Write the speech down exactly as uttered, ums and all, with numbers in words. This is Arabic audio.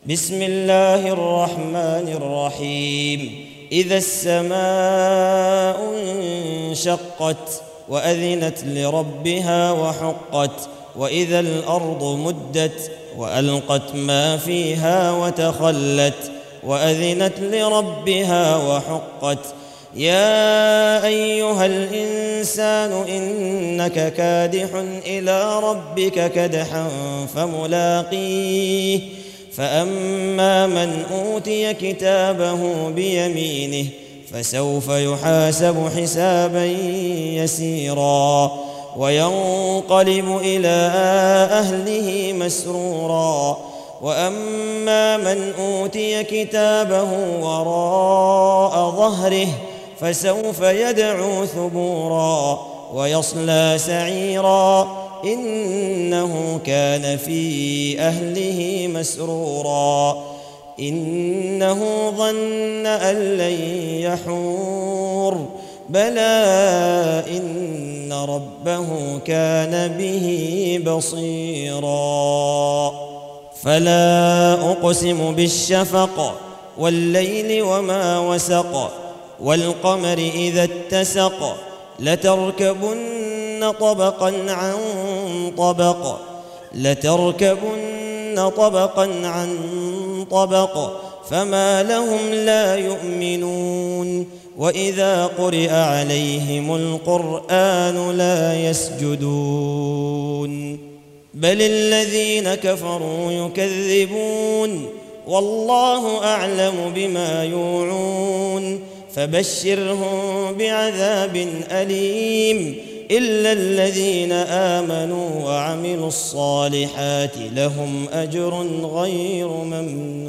بسم الله الرحمن الرحيم. إذا السماء انشقت وأذنت لربها وحقت وإذا الأرض مدت وألقت ما فيها وتخلت وأذنت لربها وحقت. يا أيها الإنسان إنك كادح إلى ربك كدحا فملاقيه. فأما من أوتي كتابه بيمينه فسوف يحاسب حسابا يسيرا وينقلب إلى أهله مسرورا. وأما من أوتي كتابه وراء ظهره فسوف يدعو ثبورا ويصلى سعيرا إنه كان في أهله مسرورا. إنه ظن أن لن يحور بلى إن ربه كان به بصيرا. فلا أقسم بالشفق والليل وما وسق والقمر إذا اتسق لتركبن طبقا عن طبق لتركبن طبقا عن طبق فما لهم لا يؤمنون. وإذا قرئ عليهم القرآن لا يسجدون بل الذين كفروا يكذبون والله أعلم بما يوعون. فبشرهم بعذاب أليم إلا الذين آمنوا وعملوا الصالحات لهم أجر غير ممنون.